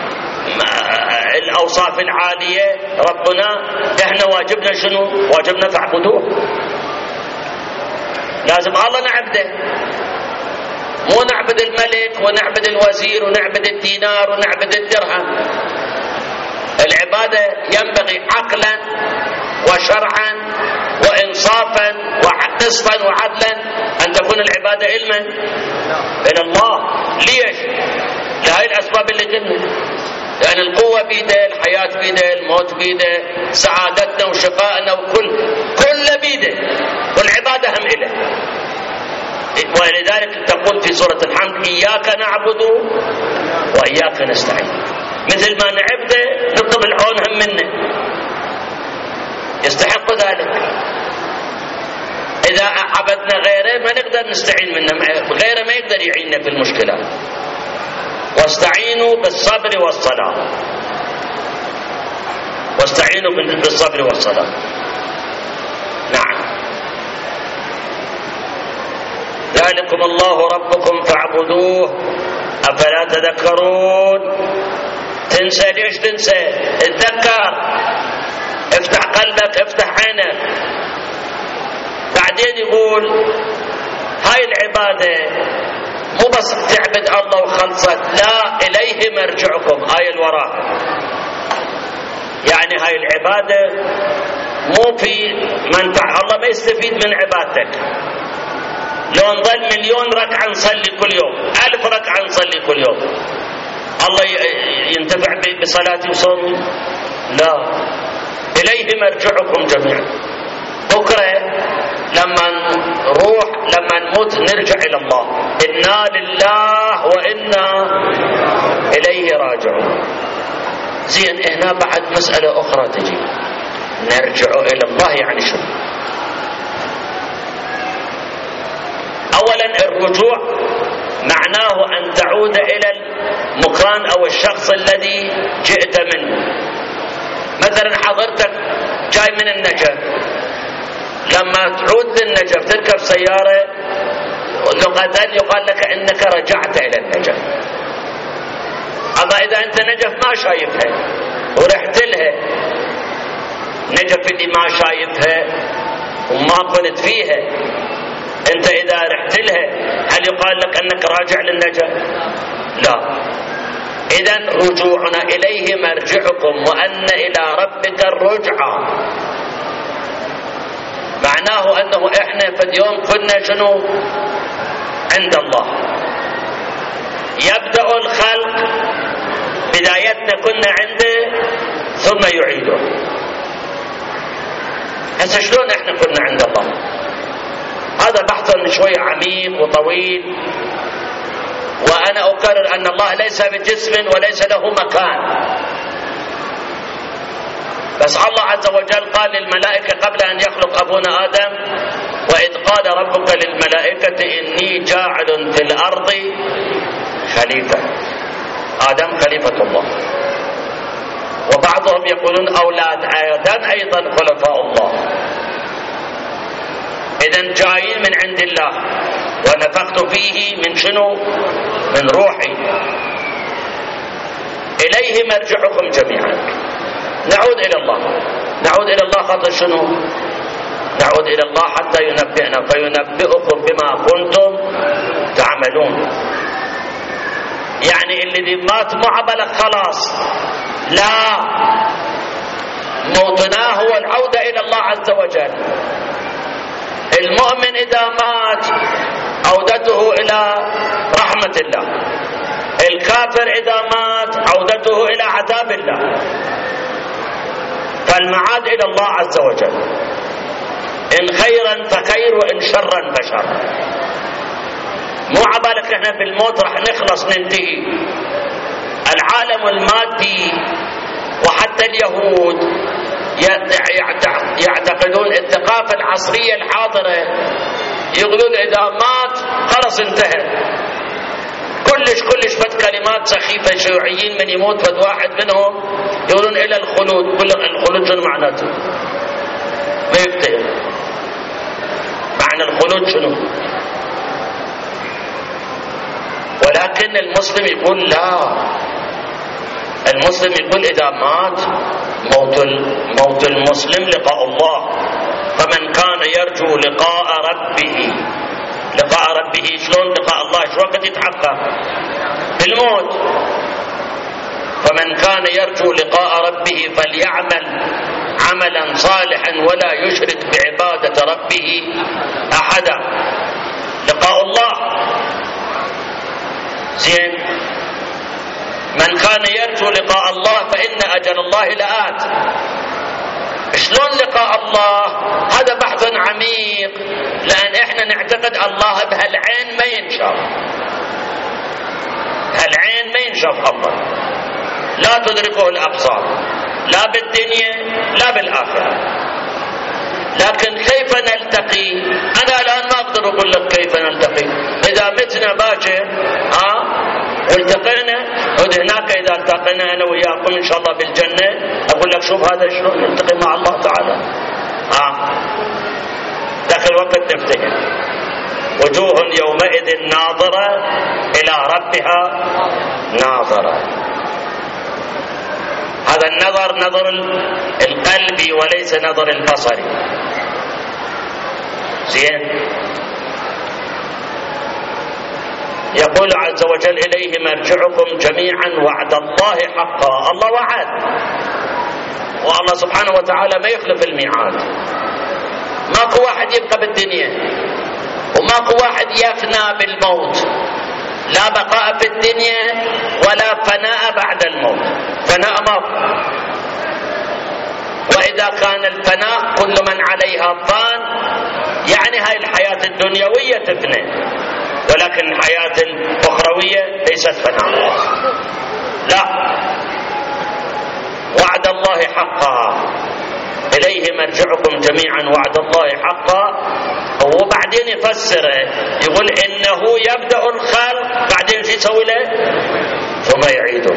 الأوصاف العالية ربنا، إحنا واجبنا شنو؟ واجبنا تعبدوه. لازم الله نعبده، مو نعبد الملك ونعبد الوزير ونعبد الدينار ونعبد الدرهم. العبادة ينبغي عقلا وشرعا وإنصافا وقسطا وعدلا أن تكون العبادة علما إلى الله. ليش؟ لهذه الأسباب اللي قلنا، لأن القوة بيده، الحياة بيده، الموت بيده، سعادتنا وشقائنا كل بيده، والعبادة هم إله. ولذلك تقول في سورة الحمد إياك نعبد وإياك نستعين. مثل ما نعبده نطلب العون هم منه، يستحق ذلك. إذا عبدنا غيره ما نقدر نستعين منه، غيره ما يقدر يعيننا في المشكلات. واستعينوا بالصبر والصلاة، واستعينوا بالصبر والصلاة. نعم. ذلكم الله ربكم فاعبدوه أفلا تذكرون. تنسى؟ ليش تنسى؟ اتذكر، افتح قلبك، افتح عينك. بعدين يقول هاي العبادة مو بس تعبد الله وخلصت، لا، إليه مرجعكم. هاي الوراء، يعني هاي العبادة مو في منفعة، الله ما يستفيد من عبادتك. لو نظل 1,000,000 ركعة نصلي كل يوم، 1000 ركعة نصلي كل يوم، الله ينتفع بصلاتي وصومي؟ لا، إليه مرجعكم جميعا. بكرة لما نروح، لما نموت، نرجع إلى الله. إنا لله وإنا إليه راجعون. زين، هنا بعد مسألة أخرى تجي، نرجع إلى الله يعني شو؟ أولا الرجوع معناه أن تعود إلى المكان أو الشخص الذي جئت منه. مثلا حضرتك جاي من النجف، لما تعود للنجف تركب سيارة، لغة يقال لك إنك رجعت إلى النجف. أما إذا أنت نجف ما شايفها ورحت لها، نجف اللي ما شايفها وما كنت فيها، أنت إذا رحت لها هل يقال لك أنك راجع للنجف؟ لا. إذن رجوعنا إليه مرجعكم وأن إلى ربك الرجعى، معناه أنه إحنا في اليوم كنا شنو؟ عند الله. يبدأ الخلق، بدايتنا كنا عنده ثم يعيده. هسه شلون إحنا كنا عند الله؟ هذا بحث شوي عميق وطويل، وأنا أقرر أن الله ليس بجسم وليس له مكان. بس الله عز وجل قال للملائكة قبل أن يخلق أبونا آدم: وإذ قال ربك للملائكة إني جاعل في الأرض خليفة. آدم خليفة الله، وبعضهم يقولون أولاد آدم أيضا خلفاء الله. إذن جايين من عند الله، ونفخت فيه من شنو؟ من روحي. إليه مرجعكم جميعا. نعود إلى الله، نعود إلى الله خاطر شنو؟ نعود إلى الله حتى ينبئنا، فينبئكم بما كنتم تعملون. يعني اللي مات معبلة خلاص، لا، موتنا هو العودة إلى الله عز وجل. المؤمن إذا مات عودته إلى رحمة الله، الكافر إذا مات عودته إلى عذاب الله. فالمعاد إلى الله عز وجل، إن خيرا فخير وإن شرا فشر. مو عبالك احنا بالموت رح نخلص ننتهي. العالم المادي وحتى اليهود يعتقدون الثقافة العصرية الحاضرة، يقولون إذا مات خلص انتهى. كلش فد كلمات سخيفة شيوعيين من يموت فد واحد منهم يقولون إلى الخلود. قل الخلود شنو معناته؟ ما يفتهم معنى الخلود شنو. ولكن المسلم يقول لا، المسلم يقول إذا مات موت المسلم لقاء الله. فمن كان يرجو لقاء ربه، لقاء ربه شلون لقاء الله؟ شو وقت يتحقق؟ بالموت. فمن كان يرجو لقاء ربه فليعمل عملا صالحا ولا يشرك بعبادة ربه أحدا. لقاء الله زين. من كان يرجو لقاء الله فإن أجل الله لآت. شلون لقاء الله؟ هذا بحث عميق، لأن إحنا نعتقد الله بهالعين ما ينشاف، هالعين ما ينشاف الله، لا تدركه الأبصار، لا بالدنيا لا بالآخرة. لكن كيف نلتقي؟ أنا الآن ما أقدر أقول لك كيف نلتقي. إذا متنا باكر والتقينا هناك، إذا التقينا أنا وياكم إن شاء الله بالجنة، أقول لك شوف هذا شلون نلتقي مع الله تعالى. ذاك الوقت نفتهم. وجوه يومئذ ناظرة إلى ربها ناظرة. هذا النظر نظر القلبي وليس نظر البصري. زين. يقول عز وجل إليه مرجعكم جميعا وعد الله حقا. الله وعد، والله سبحانه وتعالى ما يخلف الميعاد. ماكو واحد يبقى بالدنيا، وماكو واحد يفنى بالموت. لا بقاء في الدنيا ولا فناء بعد الموت. فناء ماكو. وإذا كان الفناء كل من عليها فان، يعني هاي الحياة الدنيوية تفنى، ولكن الحياة الأخروية ليست فناء. لا، وعد الله حقا. إليه مرجعكم جميعا وعد الله حقا. وبعدين يفسره يقول إنه يبدأ الخلق، بعدين شو يسوي له؟ ثم يعيده.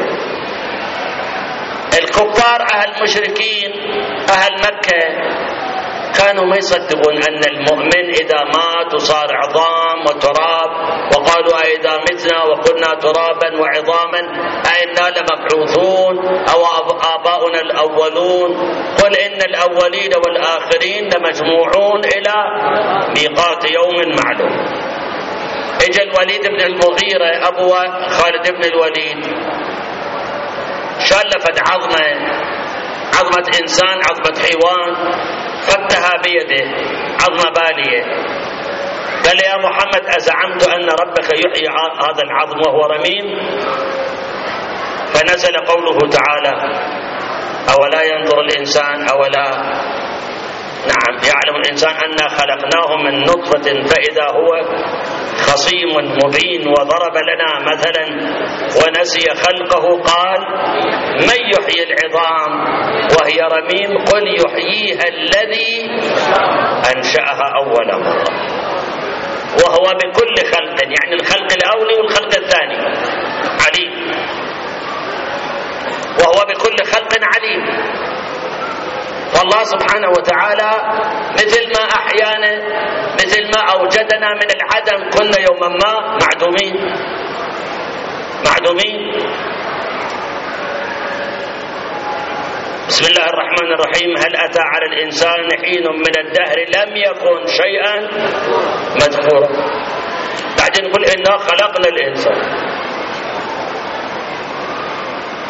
الكفار أهل المشركين أهل مكة كانوا ما يصدقون أن المؤمن إذا مات وصار عظام وتراب، وقالوا أئذا متنا وكنا ترابا وعظاما أئنا لمبعوثون أو آباؤنا الأولون. قل إن الأولين والآخرين لمجموعون إلى ميقات يوم معلوم. اجى الوليد بن المغيرة أبو خالد بن الوليد، شلفت عظمة إنسان، عظمة حيوان، فتها بيده، عظمة بالية. قال يا محمد أزعمت أن ربك يحيي هذا العظم وهو رميم؟ فنزل قوله تعالى أولا ينظر الإنسان نعم يعلم الإنسان أنا خلقناه من نطفة فإذا هو خصيم مبين. وضرب لنا مثلا ونسي خلقه قال من يحيي العظام وهي رميم؟ قل يحييها الذي أنشأها أول مرة وهو بكل خلق، يعني الخلق الأول والخلق الثاني عليم، وهو بكل خلق عليم. فالله سبحانه وتعالى مثل ما أحيانا، مثل ما أوجدنا من العدم، كنا يوما ما معدومين. بسم الله الرحمن الرحيم. هل أتى على الإنسان حين من الدهر لم يكن شيئا مذكورا. بعدين نقول إنا خلقنا الإنسان.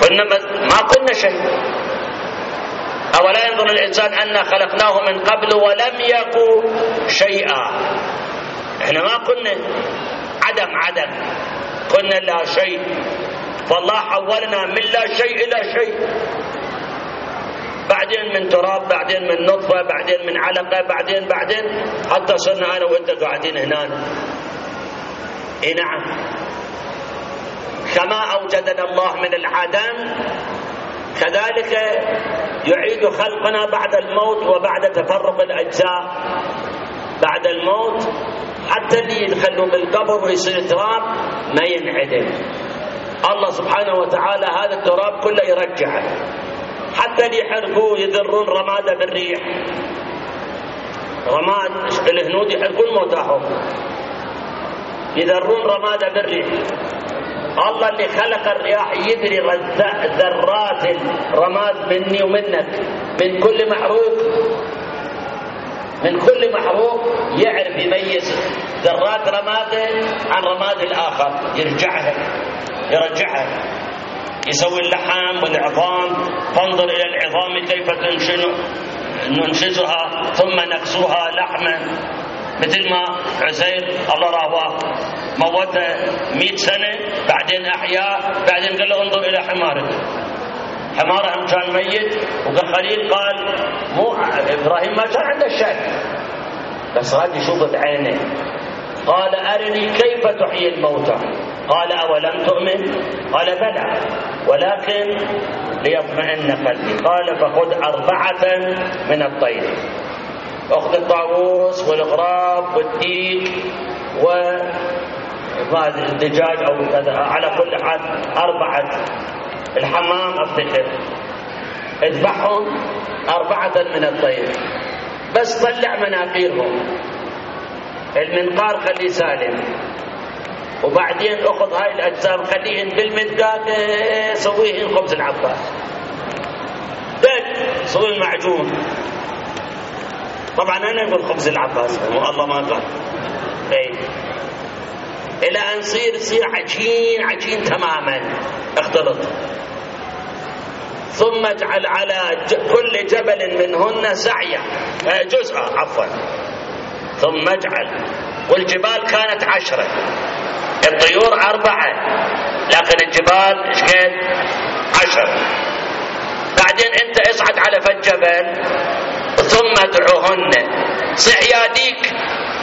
ما قلنا شيء. أولا ينظر الإنسان أن خلقناه من قبل ولم يكن شيئا. احنا ما قلنا عدم، قلنا لا شيء، فالله حولنا من لا شيء إلى شيء، بعدين من تراب، بعدين من نطفة، بعدين من علقة، بعدين حتى صرنا أنا وأنت قاعدين هنا. إيه نعم، كما أوجدنا الله من العدم كذلك يعيد خلقنا بعد الموت وبعد تفرق الأجزاء بعد الموت، حتى اللي يدخلوا بالقبر ويصير تراب ما ينعدم. الله سبحانه وتعالى هذا التراب كله يرجعه، حتى اللي يحرقوه يذرون رماده بالريح، رماد الهنود يحرقون موتاهم يذرون رماده بالريح. الله اللي خلق الرياح يدري ذرات الرماد مني ومنك، من كل محروق يعرف يميز ذرات رماده عن رماد الآخر، يرجعها، يسوي اللحم والعظام، فانظر إلى العظام كيف ننشزها ثم نكسوها لحما، مثل ما عزير الله راهو موته 100 سنة بعدين أحياه، بعدين قال له انظر إلى حمارهم كان ميت، وخليل قال مو إبراهيم ما كان عنده شك بس راد يشوف بعينه، قال أرني كيف تحيي الموتى، قال أولم تؤمن؟ قال بلى ولكن ليطمئن قلبي، قال فخذ 4 من الطير، أخذ الطاووس والغراب والديك والدجاج أو كذا، على كل حال 4 الحمام أفتكر، اذبحهم 4 من الطير، بس طلع مناقيرهم، المنقار خليه سالم، وبعدين أخذ هاي الأجسام خليهن بالمدقاق سويهن خبز العباس، سوي المعجون. طبعا أنا أقول خبز العباس، الله ما قال، إلى أن يصير عجين تماما اختلط، ثم اجعل على كل جبل منهن سعيا جزءا ثم اجعل، والجبال كانت 10، الطيور 4، لكن الجبال ايش قد 10. بعدين انت اصعد على فالجبل ثم ادعوهن صعياديك،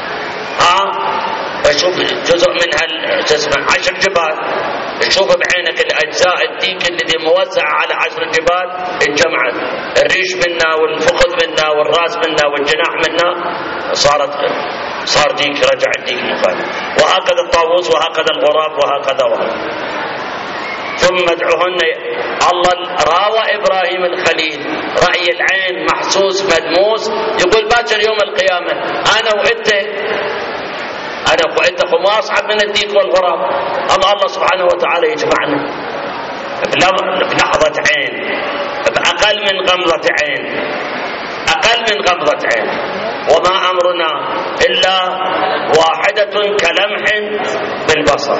اشوف جزء منها 10 جبال، تشوف بعينك الاجزاء الديك الذي موزعه على 10 جبال اتجمعت، الريش منا والفخذ منا والراس منا والجناح منا، صار ديك، رجع الديك مخالف، وهكذا الطاووس وهكذا الغراب وهكذا. ثم ادعوهن. الله راوى ابراهيم الخليل راي العين محسوس مدموس، يقول باكر يوم القيامه انا وانت ما اصعب من الديك والغراب. الله سبحانه وتعالى يجمعنا بلحظه عين، باقل من غمضه عين، وما امرنا الا واحده كلمح بالبصر.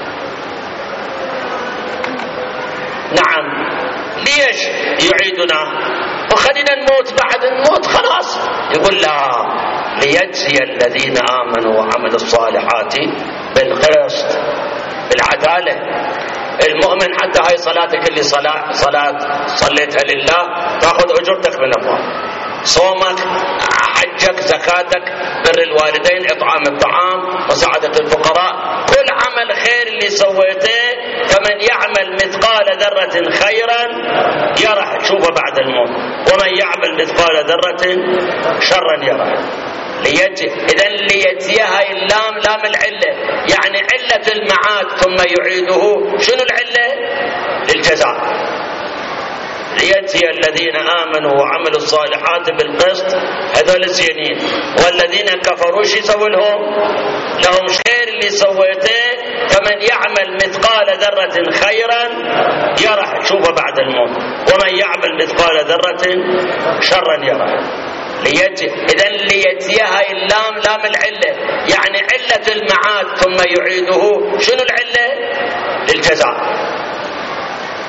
نعم، ليش يعيدنا وخلينا نموت بعد الموت خلاص؟ يقول لا، ليجزي الذين آمنوا وعملوا الصالحات بالقسط، بالعدالة. المؤمن حتى هاي صلاتك اللي صلاة صليتها لله تأخذ أجرتك من الله، صومك، حجك، زكاتك، بر الوالدين، إطعام الطعام، مساعدة الفقراء، كل عمل خير اللي سويته فمن يعمل مثقال ذرة خيرا يرى، تشوفه بعد الموت، ومن يعمل مثقال ذرة شرا يرى. إذن ليجزيها اللام لام العلة، يعني علة المعاد ثم يعيده. شنو العلة؟ للجزاء. ليجزي الذين آمنوا وعملوا الصالحات بالقسط، هذول الزينين، والذين كفروا شو يسوي لهم خير اللي سويته، فمن يعمل مثقال ذرة خيرا يرى، تشوفه بعد الموت، ومن يعمل مثقال ذرة شرا يرى. إذن ليجزيها اللام لام العلة، يعني علة المعاد ثم يعيده. شنو العلة؟ للجزاء.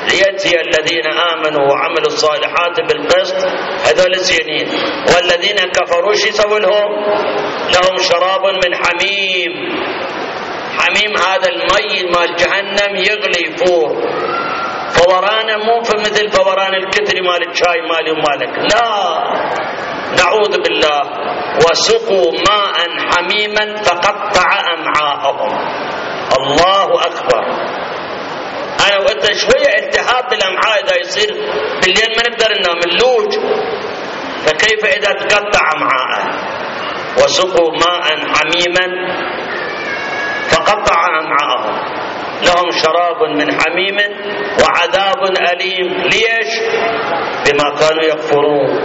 ليجزي الذين آمنوا وعملوا الصالحات بالقسط، هذول الزينين. والذين كفروا شو يسوي لهم شراب من حميم. حميم هذا المي مال جهنم يغلي يفور، فورانه مو مثل فوران الكتري مال الشاي مالي ومالك، لا نعوذ بالله. وسقوا ماء حميما فقطع أمعاءهم. الله أكبر. أنا وقت شوية التهاب بالأمعاء إذا يصير بالليل ما نقدر ننام اللوج، فكيف إذا تقطع أمعاءه؟ وسقوا ماء حميما فقطع أمعاءهم لهم شراب من حميم وعذاب أليم. ليش؟ بما كانوا يكفرون.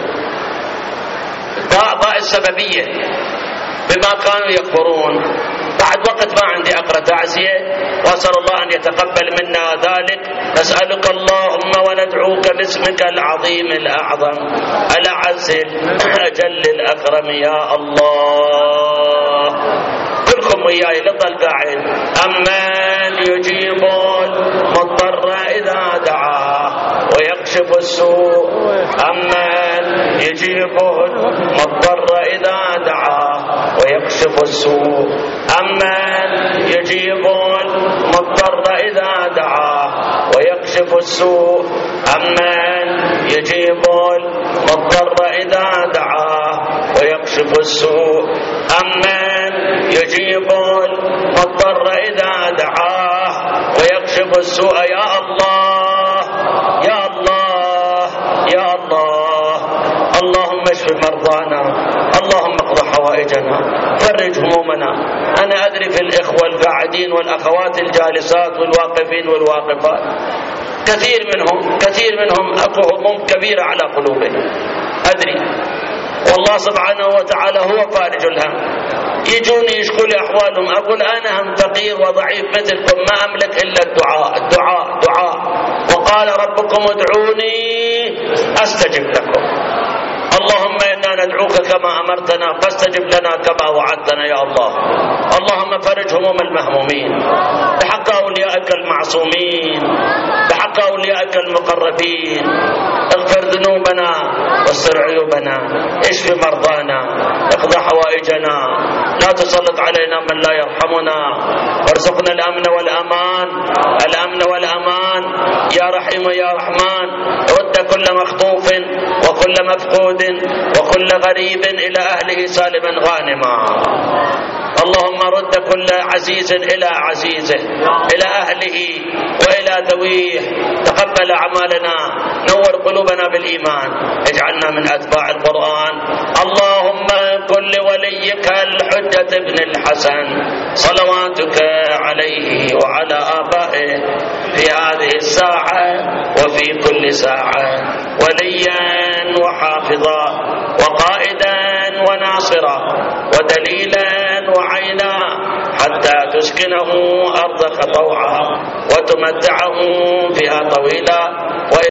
باء السببية، بما كانوا يكفرون. بعد وقت ما عندي أقرأ تعزية، وأسأل الله أن يتقبل منا ذلك. نسألك اللهم وندعوك باسمك العظيم الأعظم الأعز الأجل الأكرم يا الله. كلكم وياي لطل قاعد. أمن يجيب المضطر إذا دعاه ويكشف السوء. أمن يجيب المضطر إذا دعاه ويكشف السوء. أمن يجيب المضطر إذا دعاه ويكشف السوء. أمن يجيب المضطر إذا دعاه ويكشف السوء. أمن يجيب المضطر إذا دعاه ويكشف السوء. يا الله يا الله يا الله. اللهم اشف مرضانا، اللهم اقض حوائجنا، فرج همومنا. أنا أدري في الإخوة القاعدين والأخوات الجالسات والواقفين والواقفات كثير منهم أكو هموم كبيرة على قلوبهم، أدري، والله سبحانه وتعالى هو فارج الهم. يجوني يشكوا لي أحوالهم، أقول أنا هم فقير وضعيف مثلكم، ما أملك إلا الدعاء الدعاء دعاء. وقال ربكم ادعوني أستجب لكم. اللهم إنا ندعوك كما أمرتنا فاستجب لنا كما وعدتنا يا الله. اللهم فرج هموم المهمومين بحق أوليائك المعصومين، بحق أوليائك المقربين. اغفر ذنوبنا واستر عيوبنا، اشف مرضانا، اقض حوائجنا، لا تسلط علينا من لا يرحمنا، وارزقنا الأمن والأمان، الأمن والأمان يا رحيم يا رحمن. رد كل مخطوف وكل مفقود وكل غريب إلى أهله سالما غانما. اللهم رد كل عزيز إلى عزيزه، إلى أهله وإلى ذويه. تقبل أعمالنا، نور قلوبنا بالإيمان، اجعلنا من أتباع القرآن. اللهم كن لوليك الحجة بن الحسن صلواتك عليه وعلى آبائه في هذه الساعة وفي كل ساعة وليا وحافظا وقائدا وناصرا ودليلا وعينا، حتى تسكنه أرضك طوعا وتمتعه فيها طويلا